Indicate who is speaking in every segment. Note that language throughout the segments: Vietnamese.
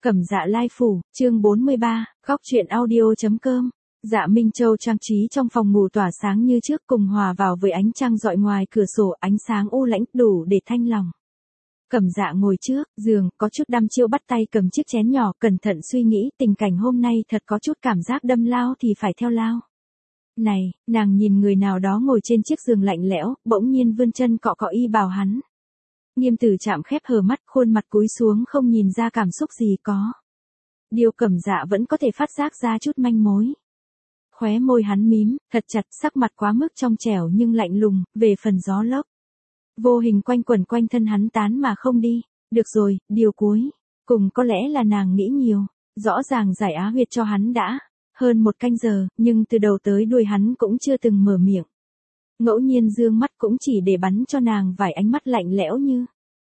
Speaker 1: Cẩm Dạ Lai Phủ, chương 43, góc truyện audio.com. Dạ Minh Châu trang trí trong phòng ngủ tỏa sáng như trước cùng hòa vào với ánh trăng rọi ngoài cửa sổ, ánh sáng u lãnh đủ để thanh lòng. Cẩm Dạ ngồi trước giường, có chút đăm chiêu bắt tay cầm chiếc chén nhỏ, cẩn thận suy nghĩ, tình cảnh hôm nay thật có chút cảm giác đâm lao thì phải theo lao. Này, nàng nhìn người nào đó ngồi trên chiếc giường lạnh lẽo, bỗng nhiên vươn chân cọ cọ y bào hắn. Nghiêm Tử Trạm khép hờ mắt, khuôn mặt cúi xuống không nhìn ra cảm xúc gì có. Điều Cẩm Dạ vẫn có thể phát giác ra chút manh mối. Khóe môi hắn mím, thật chặt, sắc mặt quá mức trong trẻo nhưng lạnh lùng, về phần gió lốc. Vô hình quanh quẩn quanh thân hắn tán mà không đi. Được rồi, điều cuối. Cùng có lẽ là nàng nghĩ nhiều. Rõ ràng giải á huyệt cho hắn đã. Hơn 1 canh giờ, nhưng từ đầu tới đuôi hắn cũng chưa từng mở miệng. Ngẫu nhiên dương mắt cũng chỉ để bắn cho nàng vài ánh mắt lạnh lẽo như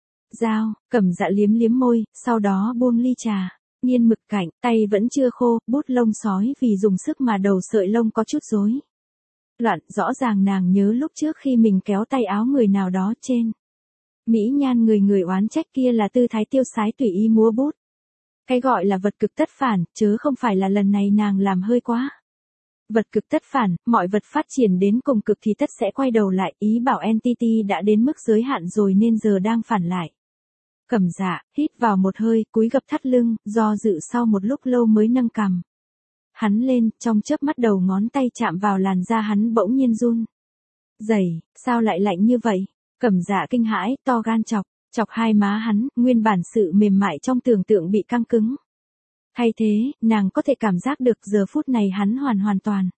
Speaker 1: dao. Cẩm Dạ liếm liếm môi, sau đó buông ly trà. Nghiên mực cạnh, tay vẫn chưa khô, bút lông sói vì dùng sức mà đầu sợi lông có chút rối loạn. Rõ ràng nàng nhớ lúc trước khi mình kéo tay áo người nào đó trên mỹ nhan người oán trách kia là tư thái tiêu sái tùy ý múa bút. Cái gọi là vật cực tất phản, chớ không phải là lần này nàng làm hơi quá. Vật cực tất phản, mọi vật phát triển đến cùng cực thì tất sẽ quay đầu lại, ý bảo entity đã đến mức giới hạn rồi nên giờ đang phản lại. Cẩm Dạ hít vào một hơi, cúi gập thắt lưng, do dự sau một lúc lâu mới nâng cằm hắn lên, trong chớp mắt đầu ngón tay chạm vào làn da hắn bỗng nhiên run rẩy. Sao lại lạnh như vậy? Cẩm Dạ kinh hãi, to gan chọc hai má hắn, nguyên bản sự mềm mại trong tưởng tượng bị căng cứng. Thay thế, nàng có thể cảm giác được giờ phút này hắn hoàn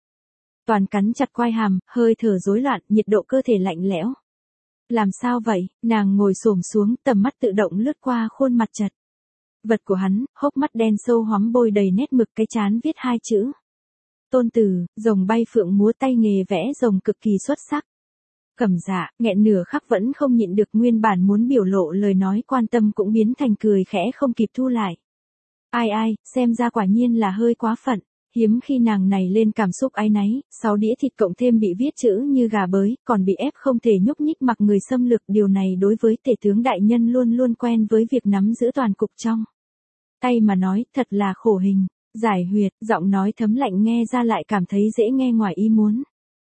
Speaker 1: toàn cắn chặt quai hàm, hơi thở rối loạn, nhiệt độ cơ thể lạnh lẽo. Làm sao vậy? Nàng ngồi xổm xuống, tầm mắt tự động lướt qua khuôn mặt chật vật của hắn, hốc mắt đen sâu hoắm bôi đầy nét mực, cái trán viết 2 chữ Tôn Tử, rồng bay phượng múa, tay nghề vẽ rồng cực kỳ xuất sắc. Cẩm Dạ nghẹn nửa khắc vẫn không nhịn được, nguyên bản muốn biểu lộ lời nói quan tâm cũng biến thành cười khẽ không kịp thu lại. Ai, xem ra quả nhiên là hơi quá phận. Hiếm khi nàng này lên cảm xúc áy náy, 6 đĩa thịt cộng thêm bị viết chữ như gà bới, còn bị ép không thể nhúc nhích mặc người xâm lược. Điều này đối với tể tướng đại nhân luôn quen với việc nắm giữ toàn cục trong tay mà nói, thật là khổ hình. Giải huyệt, giọng nói thấm lạnh nghe ra lại cảm thấy dễ nghe ngoài ý muốn.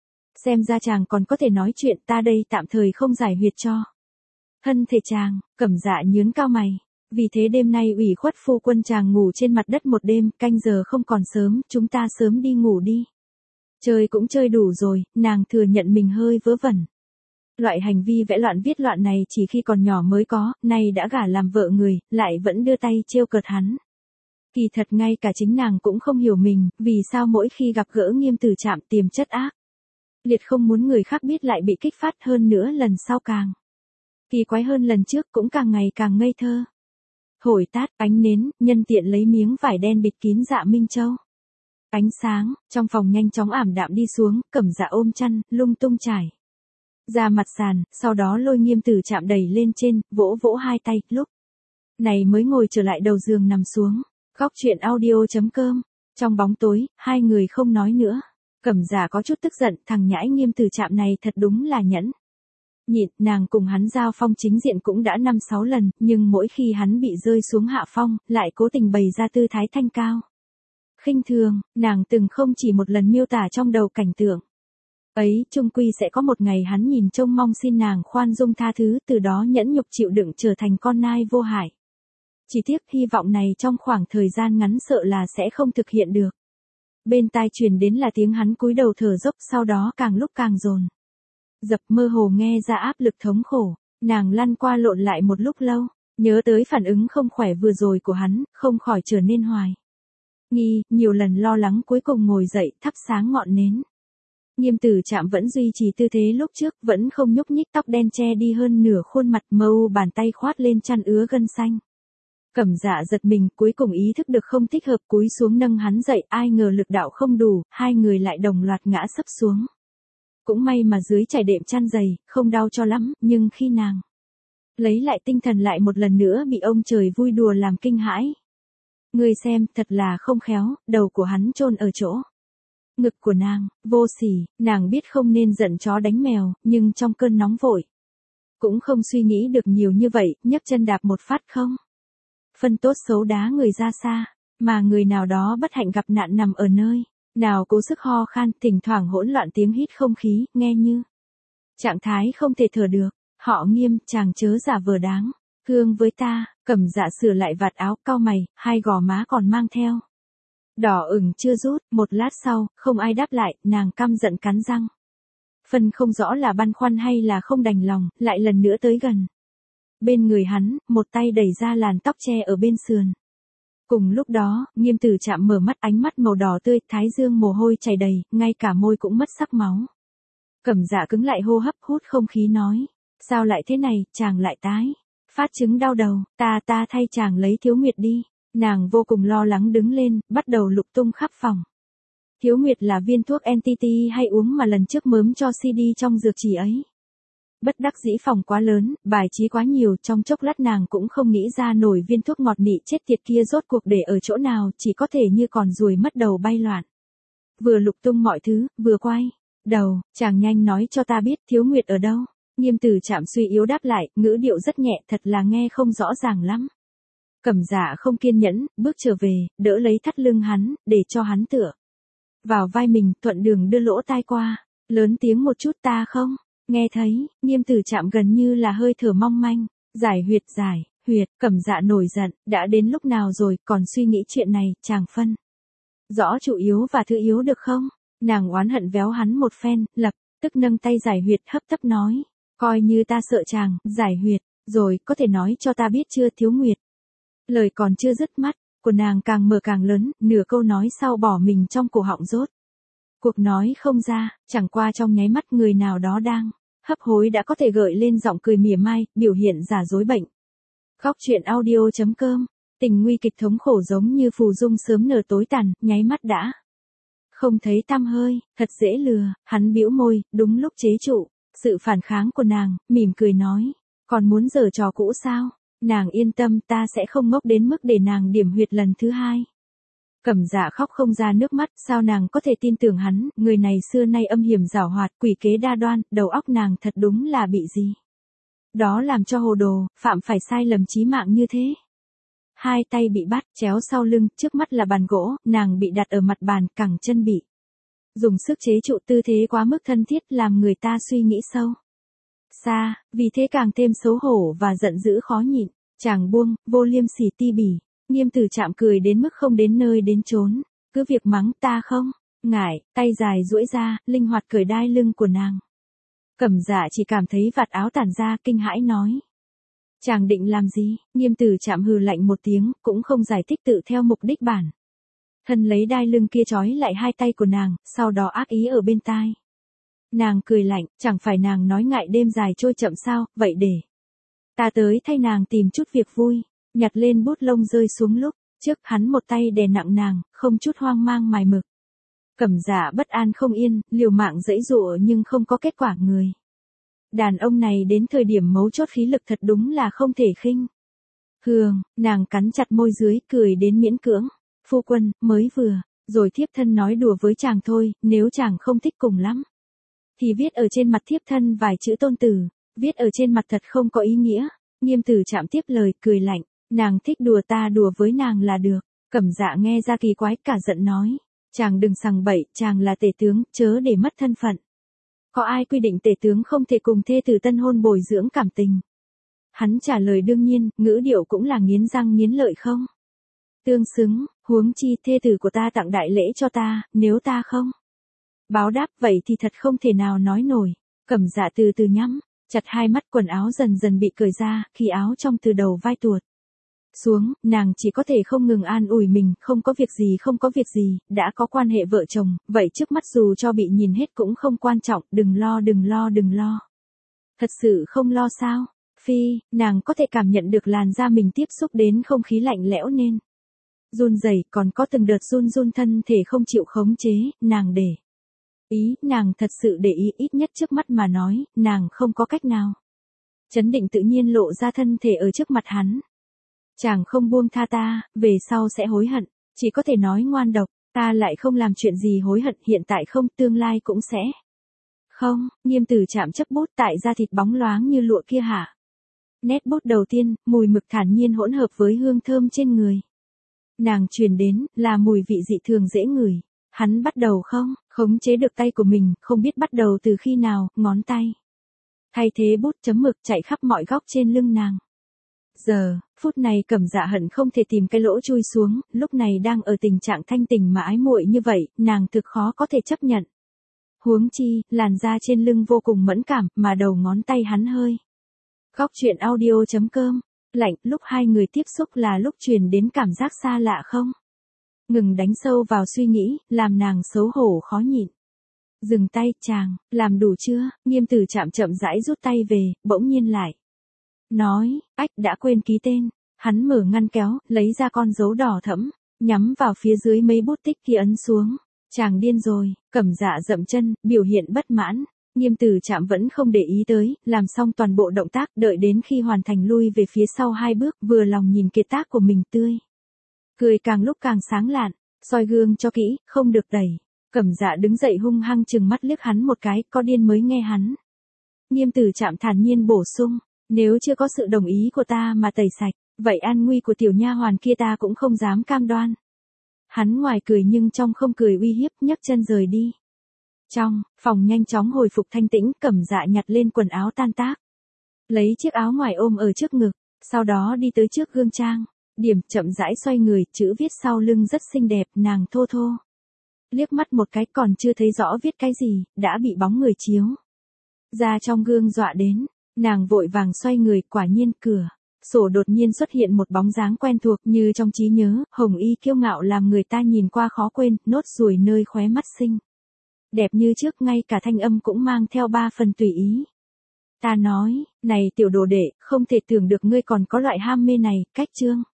Speaker 1: Xem ra chàng còn có thể nói chuyện, ta đây tạm thời không giải huyệt cho thân thể chàng. Cẩm Dạ nhướng cao mày. Vì thế đêm nay ủy khuất phu quân chàng ngủ trên mặt đất một đêm, canh giờ không còn sớm, chúng ta sớm đi ngủ đi. Chơi cũng chơi đủ rồi, nàng thừa nhận mình hơi vớ vẩn. Loại hành vi vẽ loạn viết loạn này chỉ khi còn nhỏ mới có, nay đã gả làm vợ người, lại vẫn đưa tay trêu cợt hắn. Kỳ thật ngay cả chính nàng cũng không hiểu mình, vì sao mỗi khi gặp gỡ Nghiêm Tử Trạm tiềm chất ác liệt không muốn người khác biết lại bị kích phát, hơn nữa lần sau càng kỳ quái hơn lần trước, cũng càng ngày càng ngây thơ. Hồi tát ánh nến, nhân tiện lấy miếng vải đen bịt kín Dạ Minh Châu. Ánh sáng trong phòng nhanh chóng ảm đạm đi xuống, Cẩm Dạ ôm chăn, lung tung trải ra mặt sàn, sau đó lôi Nghiêm Tử Trạm đẩy lên trên, vỗ 2 tay, lúc này mới ngồi trở lại đầu giường nằm xuống. Góc truyện audio.com. Trong bóng tối, hai người không nói nữa. Cẩm Dạ có chút tức giận, thằng nhãi Nghiêm Tử Trạm này thật đúng là nhẫn nhịn. Nàng cùng hắn giao phong chính diện cũng đã 5-6 lần, nhưng mỗi khi hắn bị rơi xuống hạ phong, lại cố tình bày ra tư thái thanh cao khinh thường. Nàng từng không chỉ một lần miêu tả trong đầu cảnh tượng ấy, chung quy sẽ có một ngày hắn nhìn trông mong xin nàng khoan dung tha thứ, từ đó nhẫn nhục chịu đựng trở thành con nai vô hại. Chỉ tiếc hy vọng này trong khoảng thời gian ngắn sợ là sẽ không thực hiện được. Bên tai truyền đến là tiếng hắn cúi đầu thở dốc, sau đó càng lúc càng dồn dập, mơ hồ nghe ra áp lực thống khổ. Nàng lăn qua lộn lại một lúc lâu, nhớ tới phản ứng không khỏe vừa rồi của hắn, không khỏi trở nên hoài nghi, nhiều lần lo lắng, cuối cùng ngồi dậy, thắp sáng ngọn nến. Nghiêm Tử Trạm vẫn duy trì tư thế lúc trước, vẫn không nhúc nhích, tóc đen che đi hơn nửa khuôn mặt, mâu bàn tay khoát lên chăn ứa gân xanh. Cẩm Dạ giật mình, cuối cùng ý thức được không thích hợp, cúi xuống nâng hắn dậy, ai ngờ lực đạo không đủ, hai người lại đồng loạt ngã sấp xuống. Cũng may mà dưới trải đệm chăn dày, không đau cho lắm, nhưng khi nàng lấy lại tinh thần lại một lần nữa bị ông trời vui đùa làm kinh hãi. Người xem, thật là không khéo, đầu của hắn chôn ở chỗ ngực của nàng. Vô sỉ, nàng biết không nên giận chó đánh mèo, nhưng trong cơn nóng vội cũng không suy nghĩ được nhiều như vậy, nhấc chân đạp một phát không phân tốt xấu đá người ra xa, mà người nào đó bất hạnh gặp nạn nằm ở nơi nào cố sức ho khan, thỉnh thoảng hỗn loạn tiếng hít không khí, nghe như trạng thái không thể thở được. Họ Nghiêm, chàng chớ giả vờ đáng thương với ta. Cẩm Dạ sửa lại vạt áo, cau mày, hai gò má còn mang theo đỏ ửng chưa rút. Một lát sau, không ai đáp lại, nàng căm giận cắn răng. Phân không rõ là băn khoăn hay là không đành lòng, lại lần nữa tới gần bên người hắn, một tay đẩy ra làn tóc che ở bên sườn. Cùng lúc đó, Nghiêm Tử Trạm mở mắt, ánh mắt màu đỏ tươi, thái dương mồ hôi chảy đầy, ngay cả môi cũng mất sắc máu. Cẩm Dạ cứng lại hô hấp, hút không khí nói, sao lại thế này, chàng lại tái phát chứng đau đầu, ta thay chàng lấy Thiếu Nguyệt đi. Nàng vô cùng lo lắng đứng lên, bắt đầu lục tung khắp phòng. Thiếu Nguyệt là viên thuốc NTT hay uống mà lần trước mớm cho CD trong dược chỉ ấy. Bất đắc dĩ phòng quá lớn, bài trí quá nhiều, trong chốc lát nàng cũng không nghĩ ra nổi viên thuốc ngọt nị chết tiệt kia rốt cuộc để ở chỗ nào, chỉ có thể như còn ruồi mất đầu bay loạn. Vừa lục tung mọi thứ, vừa quay đầu, chàng nhanh nói cho ta biết Thiếu Nguyệt ở đâu. Nghiêm Tử Trạm suy yếu đáp lại, ngữ điệu rất nhẹ, thật là nghe không rõ ràng lắm. Cẩm Dạ không kiên nhẫn, bước trở về, đỡ lấy thắt lưng hắn, để cho hắn tựa vào vai mình, thuận đường đưa lỗ tai qua, lớn tiếng một chút, ta không nghe thấy. Nghiêm Tử Trạm gần như là hơi thở mong manh, giải huyệt. Cẩm Dạ nổi giận, đã đến lúc nào rồi, còn suy nghĩ chuyện này, chàng phân rõ chủ yếu và thứ yếu được không? Nàng oán hận véo hắn một phen, lập tức nâng tay giải huyệt, hấp tấp nói, coi như ta sợ chàng giải huyệt rồi, có thể nói cho ta biết chưa Thiếu Nguyệt. Lời còn chưa dứt, mắt của nàng càng mở càng lớn, nửa câu nói sau bỏ mình trong cổ họng, rốt cuộc nói không ra. Chẳng qua trong nháy mắt, người nào đó đang hấp hối đã có thể gợi lên giọng cười mỉa mai, biểu hiện giả dối bệnh. Khóc chuyện audio.com. Tình nguy kịch thống khổ giống như phù dung sớm nở tối tàn, nháy mắt đã không thấy tăm hơi, thật dễ lừa. Hắn bĩu môi, đúng lúc chế trụ sự phản kháng của nàng, mỉm cười nói, còn muốn giở trò cũ sao? Nàng yên tâm, ta sẽ không ngốc đến mức để nàng điểm huyệt lần thứ hai. Cẩm Dạ khóc không ra nước mắt, sao nàng có thể tin tưởng hắn, người này xưa nay âm hiểm giảo hoạt, quỷ kế đa đoan, đầu óc nàng thật đúng là bị gì đó làm cho hồ đồ, phạm phải sai lầm chí mạng như thế. Hai tay bị bắt, chéo sau lưng, trước mắt là bàn gỗ, nàng bị đặt ở mặt bàn, cẳng chân bị dùng sức chế trụ, tư thế quá mức thân thiết, làm người ta suy nghĩ sâu xa, vì thế càng thêm xấu hổ và giận dữ khó nhịn. Chàng buông, vô liêm sỉ ti bỉ. Nghiêm Tử Trạm cười đến mức không đến nơi đến chốn, cứ việc mắng, ta không ngại. Tay dài duỗi ra, linh hoạt cởi đai lưng của nàng. Cẩm Dạ chỉ cảm thấy vạt áo tản ra, kinh hãi nói, chàng định làm gì? Nghiêm Tử Trạm hừ lạnh một tiếng, cũng không giải thích, tự theo mục đích bản thân lấy đai lưng kia trói lại hai tay của nàng, sau đó ác ý ở bên tai. Nàng cười lạnh, chẳng phải nàng nói ngại đêm dài trôi chậm sao, vậy để ta tới thay nàng tìm chút việc vui. Nhặt lên bút lông rơi xuống lúc trước, hắn một tay đè nặng nàng, không chút hoang mang mài mực. Cẩm Dạ bất an không yên, liều mạng giãy giụa nhưng không có kết quả. Người đàn ông này đến thời điểm mấu chốt khí lực thật đúng là không thể khinh thường. Nàng cắn chặt môi dưới, cười đến miễn cưỡng. Phu quân, mới vừa rồi thiếp thân nói đùa với chàng thôi, nếu chàng không thích cùng lắm thì viết ở trên mặt thiếp thân vài chữ tôn tử, viết ở trên mặt thật không có ý nghĩa. Nghiêm Tử Trạm tiếp lời, cười lạnh, nàng thích đùa ta đùa với nàng là được. Cẩm Dạ nghe ra kỳ quái, cả giận nói, chàng đừng sằng bậy, chàng là tể tướng, chớ để mất thân phận. Có ai quy định tể tướng không thể cùng thê tử tân hôn bồi dưỡng cảm tình? Hắn trả lời đương nhiên, ngữ điệu cũng là nghiến răng nghiến lợi không tương xứng, huống chi thê tử của ta tặng đại lễ cho ta, nếu ta không báo đáp vậy thì thật không thể nào nói nổi. Cẩm Dạ từ từ nhắm chặt hai mắt, quần áo dần dần bị cởi ra, khi áo trong từ đầu vai tuột xuống, nàng chỉ có thể không ngừng an ủi mình, không có việc gì, đã có quan hệ vợ chồng, vậy trước mắt dù cho bị nhìn hết cũng không quan trọng, đừng lo. Thật sự không lo sao? Phi, nàng có thể cảm nhận được làn da mình tiếp xúc đến không khí lạnh lẽo nên run rẩy, còn có từng đợt run thân thể không chịu khống chế. Nàng để ý, nàng thật sự để ý, ít nhất trước mắt mà nói, nàng không có cách nào chấn định tự nhiên lộ ra thân thể ở trước mặt hắn. Chàng không buông tha ta, về sau sẽ hối hận. Chỉ có thể nói ngoan độc, ta lại không làm chuyện gì hối hận, hiện tại không, tương lai cũng sẽ không. Nghiêm Tử Trạm chấp bút, tại da thịt bóng loáng như lụa kia hả? Nét bút đầu tiên, mùi mực thản nhiên hỗn hợp với hương thơm trên người. Nàng truyền đến, là mùi vị dị thường dễ ngửi. Hắn bắt đầu khống chế được tay của mình, không biết bắt đầu từ khi nào, ngón tay. Thay thế bút chấm mực chạy khắp mọi góc trên lưng nàng. Phút này Cẩm Dạ hận không thể tìm cái lỗ chui xuống, lúc này đang ở tình trạng thanh tình mà ái muội như vậy, nàng thực khó có thể chấp nhận. Huống chi, làn da trên lưng vô cùng mẫn cảm, mà đầu ngón tay hắn hơi. Góc truyện audio.com, lạnh, lúc hai người tiếp xúc là lúc truyền đến cảm giác xa lạ không? Ngừng đánh sâu vào suy nghĩ, làm nàng xấu hổ khó nhịn. Dừng tay, chàng, làm đủ chưa? Nghiêm Tử Trạm chậm rãi rút tay về, bỗng nhiên lại. Nói, ách đã quên ký tên. Hắn mở ngăn kéo, lấy ra con dấu đỏ thẫm, nhắm vào phía dưới mấy bút tích kia ấn xuống. Chàng điên rồi, Cẩm Dạ dậm chân, biểu hiện bất mãn. Nghiêm Tử Trạm vẫn không để ý tới, làm xong toàn bộ động tác, đợi đến khi hoàn thành lui về phía sau 2 bước, vừa lòng nhìn kiệt tác của mình tươi. Cười càng lúc càng sáng lạn, soi gương cho kỹ, không được đẩy. Cẩm Dạ đứng dậy hung hăng chừng mắt liếc hắn một cái, có điên mới nghe hắn. Nghiêm Tử Trạm thản nhiên bổ sung, nếu chưa có sự đồng ý của ta mà tẩy sạch, vậy an nguy của tiểu nha hoàn kia ta cũng không dám cam đoan. Hắn ngoài cười nhưng trong không cười uy hiếp, nhấc chân rời đi. Trong phòng nhanh chóng hồi phục thanh tĩnh, Cẩm Dạ nhặt lên quần áo tan tác, lấy chiếc áo ngoài ôm ở trước ngực, sau đó đi tới trước gương trang, điểm chậm rãi xoay người, chữ viết sau lưng rất xinh đẹp, nàng thô thô. Liếc mắt một cái còn chưa thấy rõ viết cái gì, đã bị bóng người chiếu ra trong gương dọa đến, nàng vội vàng xoay người, quả nhiên cửa sổ đột nhiên xuất hiện một bóng dáng quen thuộc như trong trí nhớ, hồng y kiêu ngạo làm người ta nhìn qua khó quên, nốt ruồi nơi khóe mắt xinh đẹp như trước, ngay cả thanh âm cũng mang theo 3 phần tùy ý. Ta nói, này tiểu đồ đệ, không thể tưởng được ngươi còn có loại ham mê này, cách chương.